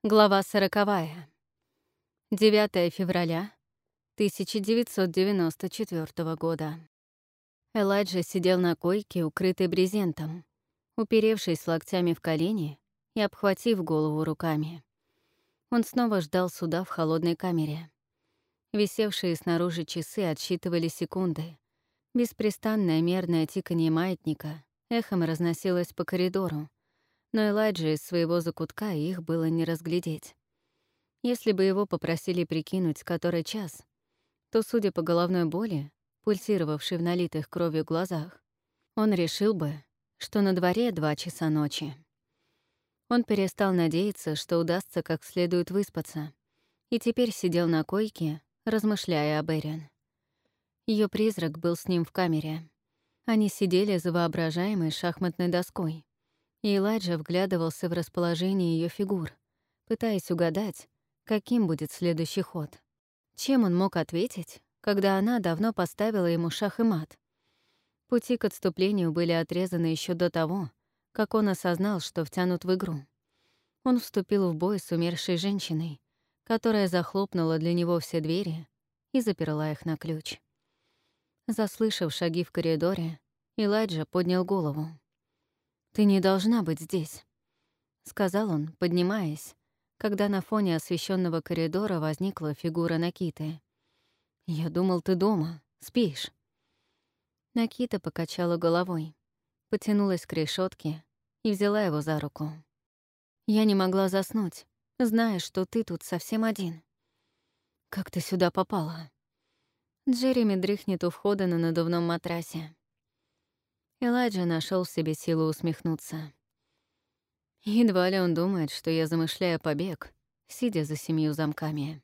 Глава 40. 9 февраля 1994 года. Элайджа сидел на койке, укрытый брезентом, уперевшись локтями в колени и обхватив голову руками. Он снова ждал суда в холодной камере. Висевшие снаружи часы отсчитывали секунды. Беспрестанное мерное тиканье маятника эхом разносилось по коридору, но Элайджа из своего закутка их было не разглядеть. Если бы его попросили прикинуть, который час, то, судя по головной боли, пульсировавшей в налитых кровью глазах, он решил бы, что на дворе 2 часа ночи. Он перестал надеяться, что удастся как следует выспаться, и теперь сидел на койке, размышляя об Эрин. Ее призрак был с ним в камере. Они сидели за воображаемой шахматной доской, и Элайджа вглядывался в расположение ее фигур, пытаясь угадать, каким будет следующий ход. Чем он мог ответить, когда она давно поставила ему шах и мат? Пути к отступлению были отрезаны еще до того, как он осознал, что втянут в игру. Он вступил в бой с умершей женщиной, которая захлопнула для него все двери и заперла их на ключ. Заслышав шаги в коридоре, Элайджа поднял голову. «Ты не должна быть здесь», — сказал он, поднимаясь, когда на фоне освещенного коридора возникла фигура Накиты. «Я думал, ты дома, спишь». Накита покачала головой, потянулась к решетке и взяла его за руку. «Я не могла заснуть, зная, что ты тут совсем один». «Как ты сюда попала?» Джереми дрыхнет у входа на надувном матрасе. Элайджа нашел в себе силу усмехнуться. Едва ли он думает, что я замышляю побег, сидя за 7 замками.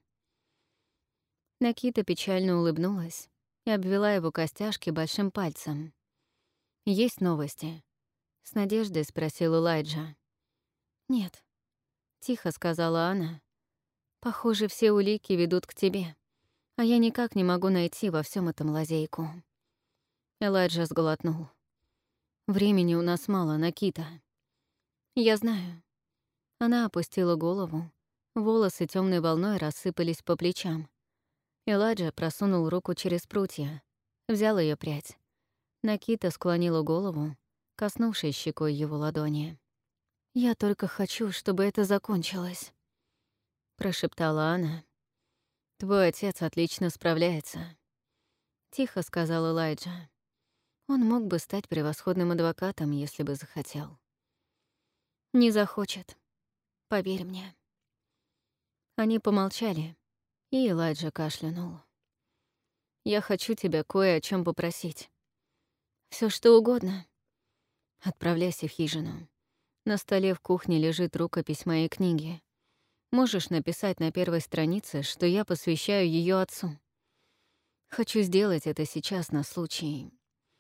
Накита печально улыбнулась и обвела его костяшки большим пальцем. «Есть новости?» — с надеждой спросил Элайджа. «Нет», — тихо сказала она. «Похоже, все улики ведут к тебе, а я никак не могу найти во всем этом лазейку». Элайджа сглотнул. «Времени у нас мало, Накита». «Я знаю». Она опустила голову. Волосы темной волной рассыпались по плечам. Элайджа просунул руку через прутья, взял ее прядь. Накита склонила голову, коснувшись щекой его ладони. «Я только хочу, чтобы это закончилось», — прошептала она. «Твой отец отлично справляется», — тихо сказал Элайджа. Он мог бы стать превосходным адвокатом, если бы захотел. «Не захочет. Поверь мне». Они помолчали, и Элайджа кашлянул. «Я хочу тебя кое о чем попросить. Все что угодно. Отправляйся в хижину. На столе в кухне лежит рукопись моей книги. Можешь написать на первой странице, что я посвящаю ее отцу. Хочу сделать это сейчас на случай,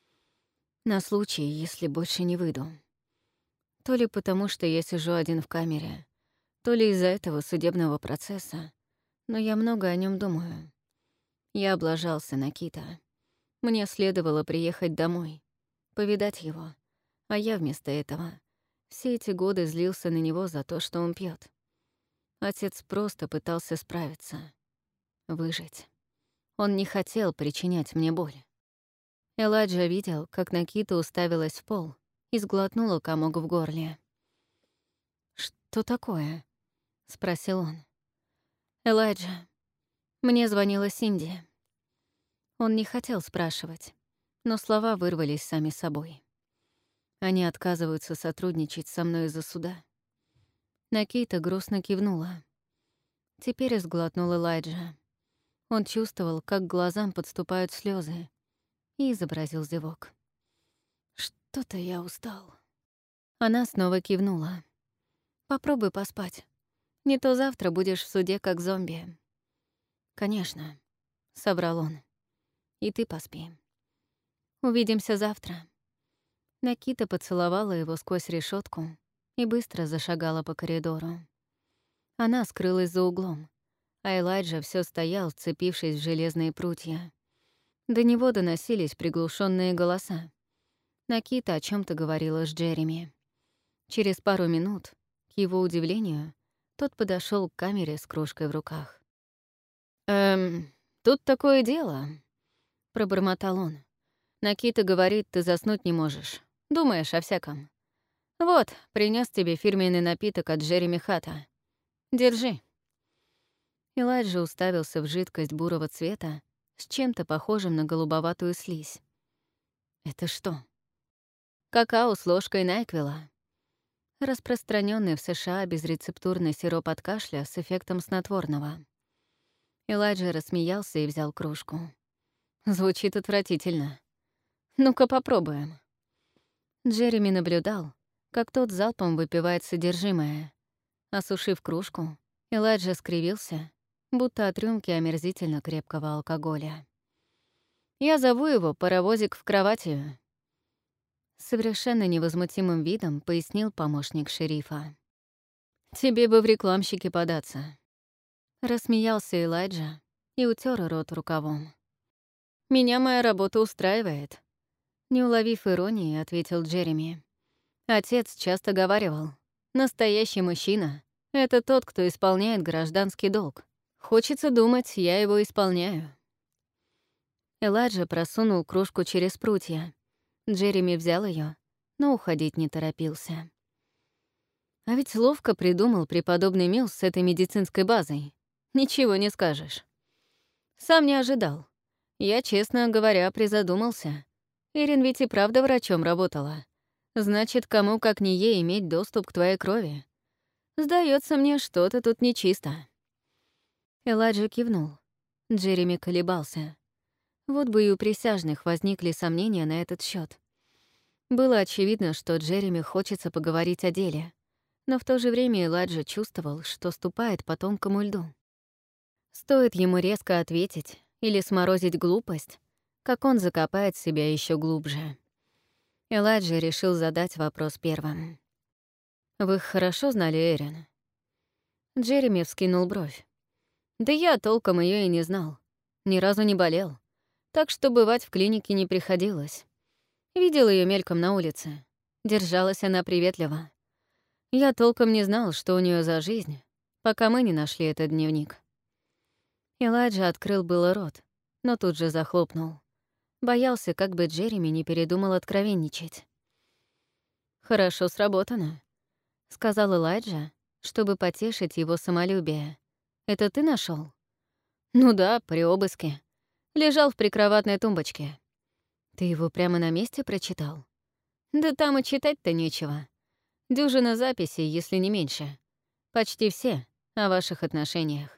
если больше не выйду. То ли потому, что я сижу один в камере, то ли из-за этого судебного процесса, но я много о нем думаю. Я облажался, Накита. Мне следовало приехать домой, повидать его, а я вместо этого все эти годы злился на него за то, что он пьет. Отец просто пытался справиться, выжить. Он не хотел причинять мне боль. Элайджа видел, как Накита уставилась в пол и сглотнула комок в горле. «Что такое?» — спросил он. «Элайджа, мне звонила Синди». Он не хотел спрашивать, но слова вырвались сами собой. Они отказываются сотрудничать со мной из-за суда. Накита грустно кивнула. Теперь сглотнул Элайджа. Он чувствовал, как к глазам подступают слезы, и изобразил зевок. «Что-то я устал». Она снова кивнула. «Попробуй поспать. Не то завтра будешь в суде как зомби». «Конечно», — соврал он. «И ты поспи. Увидимся завтра». Накита поцеловала его сквозь решетку и быстро зашагала по коридору. Она скрылась за углом, а Элайджа все стоял, вцепившись в железные прутья. До него доносились приглушенные голоса. Накита о чем то говорила с Джереми. Через пару минут, к его удивлению, Тот подошел к камере с кружкой в руках. Тут такое дело», — пробормотал он. «Накита говорит, ты заснуть не можешь. Думаешь о всяком. Вот, принес тебе фирменный напиток от Джереми Хата. Держи». Элайджа уставился в жидкость бурого цвета с чем-то похожим на голубоватую слизь. «Это что?» «Какао с ложкой Найквила. Распространенный в США безрецептурный сироп от кашля с эффектом снотворного». Элайджа рассмеялся и взял кружку. «Звучит отвратительно. Ну-ка попробуем». Джереми наблюдал, как тот залпом выпивает содержимое. Осушив кружку, Элайджа скривился, будто от рюмки омерзительно крепкого алкоголя. «Я зову его «Паровозик в кровати», — совершенно невозмутимым видом пояснил помощник шерифа. «Тебе бы в рекламщике податься». Рассмеялся Элайджа и утер рот рукавом. «Меня моя работа устраивает», — не уловив иронии, ответил Джереми. «Отец часто говаривал, настоящий мужчина — это тот, кто исполняет гражданский долг. Хочется думать, я его исполняю». Элайджа просунул кружку через прутья. Джереми взял ее, но уходить не торопился. А ведь ловко придумал преподобный Милс с этой медицинской базой. Ничего не скажешь. Сам не ожидал. Я, честно говоря, призадумался. Эрин ведь и правда врачом работала. Значит, кому как не ей иметь доступ к твоей крови. Сдается мне, что-то тут нечисто. Элайджа кивнул. Джереми колебался. Вот бы и у присяжных возникли сомнения на этот счет. Было очевидно, что Джереми хочется поговорить о деле, но в то же время Элайджа чувствовал, что ступает по тонкому льду. Стоит ему резко ответить или сморозить глупость, как он закопает себя еще глубже. Элайджа решил задать вопрос первым. «Вы хорошо знали Эрин?» Джереми вскинул бровь. «Да я толком ее и не знал. Ни разу не болел. Так что бывать в клинике не приходилось. Видел ее мельком на улице. Держалась она приветливо. Я толком не знал, что у нее за жизнь, пока мы не нашли этот дневник». Элайджа открыл было рот, но тут же захлопнул. Боялся, как бы Джереми не передумал откровенничать. «Хорошо сработано», — сказал Элайджа, чтобы потешить его самолюбие. «Это ты нашел? «Ну да, при обыске. Лежал в прикроватной тумбочке». «Ты его прямо на месте прочитал?» «Да там и читать-то нечего. Дюжина записей, если не меньше. Почти все о ваших отношениях».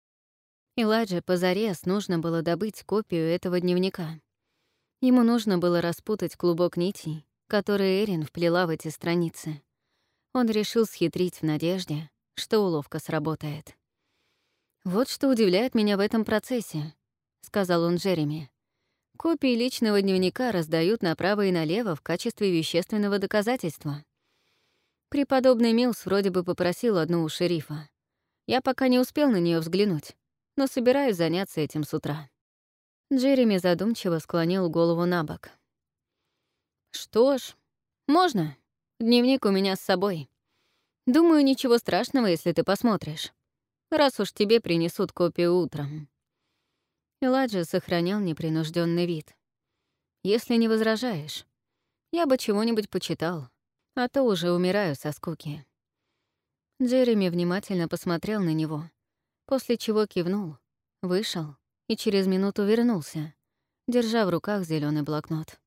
Элайджа позарез нужно было добыть копию этого дневника. Ему нужно было распутать клубок нитей, которые Эрин вплела в эти страницы. Он решил схитрить в надежде, что уловка сработает. «Вот что удивляет меня в этом процессе», — сказал он Джереми. «Копии личного дневника раздают направо и налево в качестве вещественного доказательства. Преподобный Милс вроде бы попросил одну у шерифа. Я пока не успел на нее взглянуть, но собираюсь заняться этим с утра». Джереми задумчиво склонил голову набок. «Что ж, можно. Дневник у меня с собой. Думаю, ничего страшного, если ты посмотришь. Раз уж тебе принесут копию утром». Элайджа сохранял непринужденный вид. «Если не возражаешь, я бы чего-нибудь почитал, а то уже умираю со скуки». Джереми внимательно посмотрел на него, после чего кивнул, вышел и через минуту вернулся, держа в руках зеленый блокнот.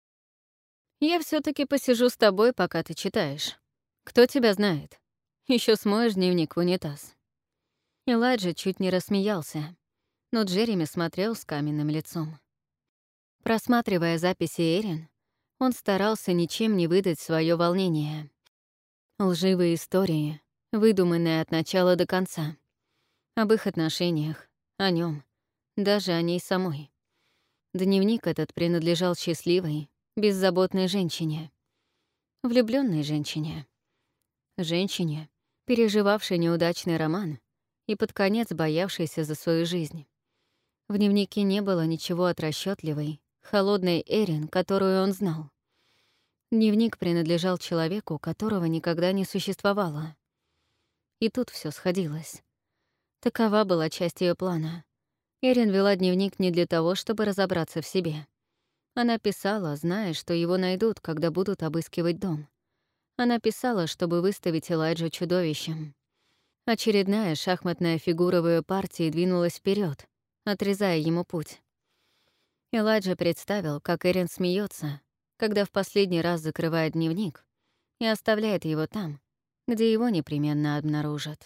«Я все таки посижу с тобой, пока ты читаешь. Кто тебя знает? Еще смоешь дневник в унитаз». Элайджа чуть не рассмеялся, но Джереми смотрел с каменным лицом. Просматривая записи Эрин, он старался ничем не выдать свое волнение. Лживые истории, выдуманные от начала до конца. Об их отношениях, о нем, даже о ней самой. Дневник этот принадлежал счастливой, беззаботной женщине. Влюбленной женщине. Женщине, переживавшей неудачный роман и под конец боявшейся за свою жизнь. В дневнике не было ничего от расчётливой, холодной Эрин, которую он знал. Дневник принадлежал человеку, которого никогда не существовало. и тут все сходилось. Такова была часть ее плана. Эрин вела дневник не для того, чтобы разобраться в себе. Она писала, зная, что его найдут, когда будут обыскивать дом. Она писала, чтобы выставить Элайджа чудовищем. Очередная шахматная фигура в ее партии двинулась вперед, отрезая ему путь. Элайджа представил, как Эрин смеется, когда в последний раз закрывает дневник и оставляет его там, где его непременно обнаружат.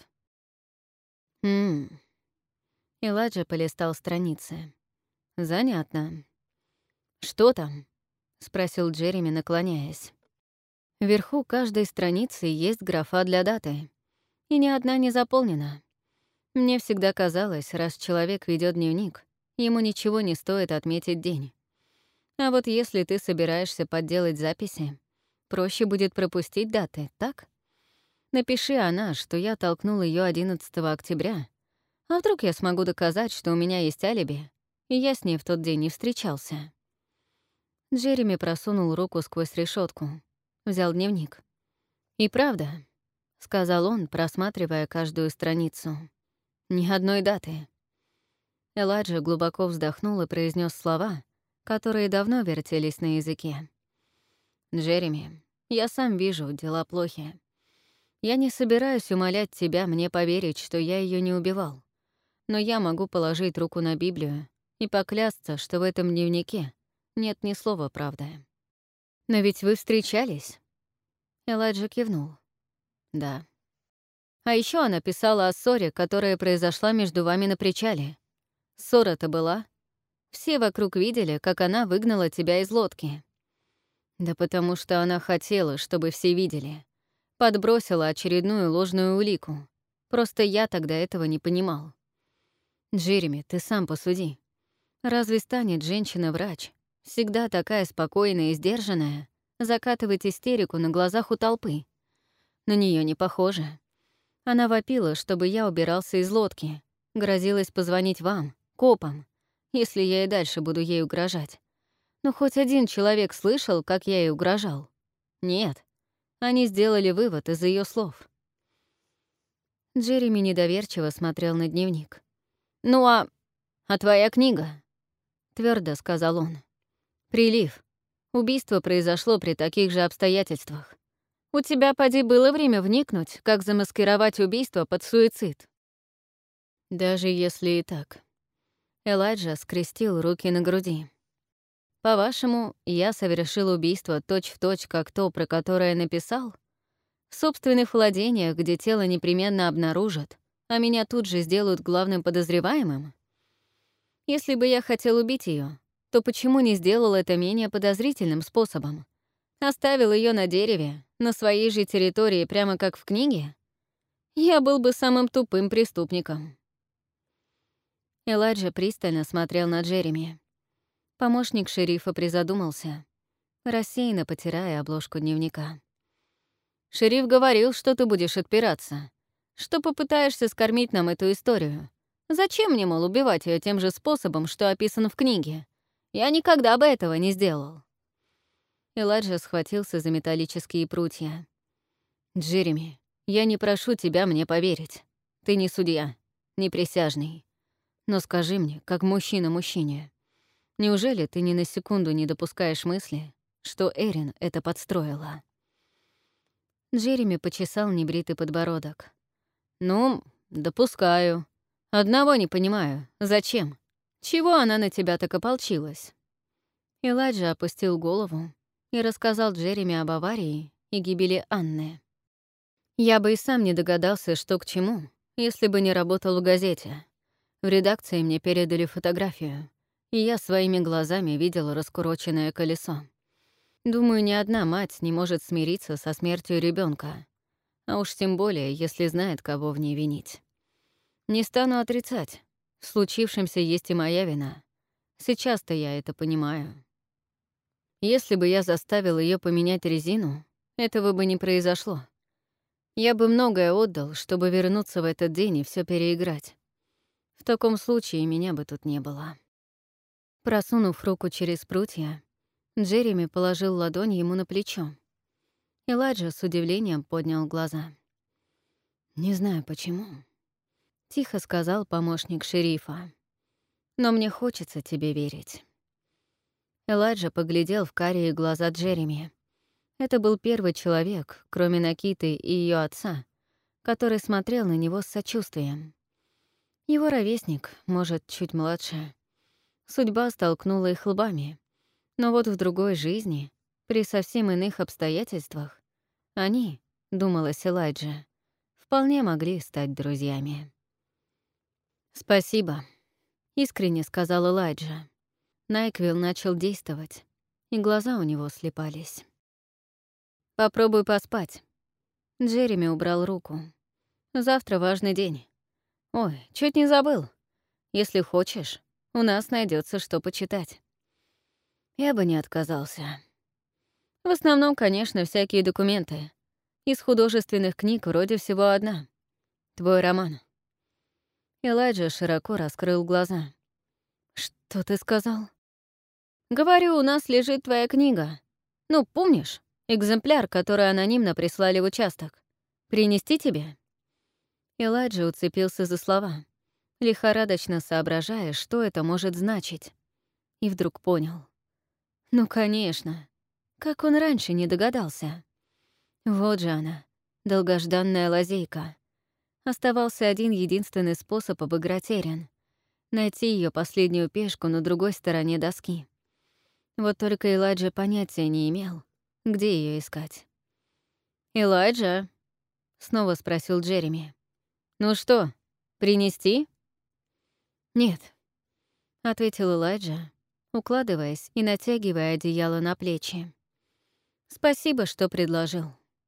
Элайджа полистал страницы. «Занятно». «Что там?» — спросил Джереми, наклоняясь. Вверху каждой страницы есть графа для даты, и ни одна не заполнена. Мне всегда казалось, раз человек ведет дневник, ему ничего не стоит отметить день. А вот если ты собираешься подделать записи, проще будет пропустить даты, так? Напиши она, что я толкнул ее 11 октября, а вдруг я смогу доказать, что у меня есть алиби, и я с ней в тот день не встречался. Джереми просунул руку сквозь решетку, взял дневник. «И правда», — сказал он, просматривая каждую страницу, — «ни одной даты». Элайджа глубоко вздохнул и произнес слова, которые давно вертелись на языке. «Джереми, я сам вижу, дела плохи. Я не собираюсь умолять тебя мне поверить, что я ее не убивал. Но я могу положить руку на Библию и поклясться, что в этом дневнике нет ни слова правды». «Но ведь вы встречались?» Элайджа кивнул. «Да». «А еще она писала о ссоре, которая произошла между вами на причале. Ссора-то была. Все вокруг видели, как она выгнала тебя из лодки». «Да потому что она хотела, чтобы все видели. Подбросила очередную ложную улику. Просто я тогда этого не понимал». «Джереми, ты сам посуди. Разве станет женщина-врач, всегда такая спокойная и сдержанная, закатывать истерику на глазах у толпы? На нее не похоже. Она вопила, чтобы я убирался из лодки, грозилась позвонить вам, копам, если я и дальше буду ей угрожать. Но хоть один человек слышал, как я ей угрожал? Нет. Они сделали вывод из ее слов». Джереми недоверчиво смотрел на дневник. «Ну а твоя книга?» — твердо сказал он. «Прилив. Убийство произошло при таких же обстоятельствах. У тебя, поди, было время вникнуть, как замаскировать убийство под суицид». «Даже если и так». Элайджа скрестил руки на груди. «По-вашему, я совершил убийство точь-в-точь, как то, про которое написал? В собственных владениях, где тело непременно обнаружат, а меня тут же сделают главным подозреваемым? Если бы я хотел убить ее, то почему не сделал это менее подозрительным способом? Оставил ее на дереве, на своей же территории, прямо как в книге? Я был бы самым тупым преступником». Элайджа пристально смотрел на Джереми. Помощник шерифа призадумался, рассеянно потирая обложку дневника. «Шериф говорил, что ты будешь отпираться, что попытаешься скормить нам эту историю. Зачем мне, мол, убивать ее тем же способом, что описано в книге? Я никогда бы этого не сделал». Элайджа схватился за металлические прутья. «Джереми, я не прошу тебя мне поверить. Ты не судья, не присяжный. Но скажи мне, как мужчина мужчине, неужели ты ни на секунду не допускаешь мысли, что Эрин это подстроила?» Джереми почесал небритый подбородок. «Ну, допускаю. Одного не понимаю. Зачем? Чего она на тебя так ополчилась?» Элайджа опустил голову и рассказал Джереми об аварии и гибели Анны. «Я бы и сам не догадался, что к чему, если бы не работал в газете. В редакции мне передали фотографию, и я своими глазами видел раскуроченное колесо. Думаю, ни одна мать не может смириться со смертью ребенка, а уж тем более, если знает, кого в ней винить. Не стану отрицать, в случившемся есть и моя вина. Сейчас-то я это понимаю. Если бы я заставил ее поменять резину, этого бы не произошло. Я бы многое отдал, чтобы вернуться в этот день и все переиграть. В таком случае меня бы тут не было». Просунув руку через прутья, Джереми положил ладонь ему на плечо. Элайджа с удивлением поднял глаза. «Не знаю, почему», — тихо сказал помощник шерифа. «Но мне хочется тебе верить». Элайджа поглядел в карие глаза Джереми. Это был первый человек, кроме Накиты и ее отца, который смотрел на него с сочувствием. Его ровесник, может, чуть младше. Судьба столкнула их лбами. Но вот в другой жизни, при совсем иных обстоятельствах, они, думалось Элайджа, вполне могли стать друзьями. «Спасибо», — искренне сказал Элайджа. Найквилл начал действовать, и глаза у него слепались. «Попробуй поспать». Джереми убрал руку. «Завтра важный день. Ой, чуть не забыл. Если хочешь, у нас найдется что почитать». Я бы не отказался. В основном, конечно, всякие документы. Из художественных книг вроде всего одна. Твой роман. Элайджа широко раскрыл глаза. «Что ты сказал?» «Говорю, у нас лежит твоя книга. Ну, помнишь, экземпляр, который анонимно прислали в участок. Принести тебе?» Элайджа уцепился за слова, лихорадочно соображая, что это может значить. И вдруг понял. Ну, конечно. Как он раньше не догадался? Вот же она, долгожданная лазейка. Оставался один единственный способ обыграть Эрин — найти ее последнюю пешку на другой стороне доски. Вот только Элайджа понятия не имел, где ее искать. «Элайджа?» — снова спросил Джереми. «Ну что, принести?» «Нет», — ответил Элайджа, укладываясь и натягивая одеяло на плечи. «Спасибо, что предложил».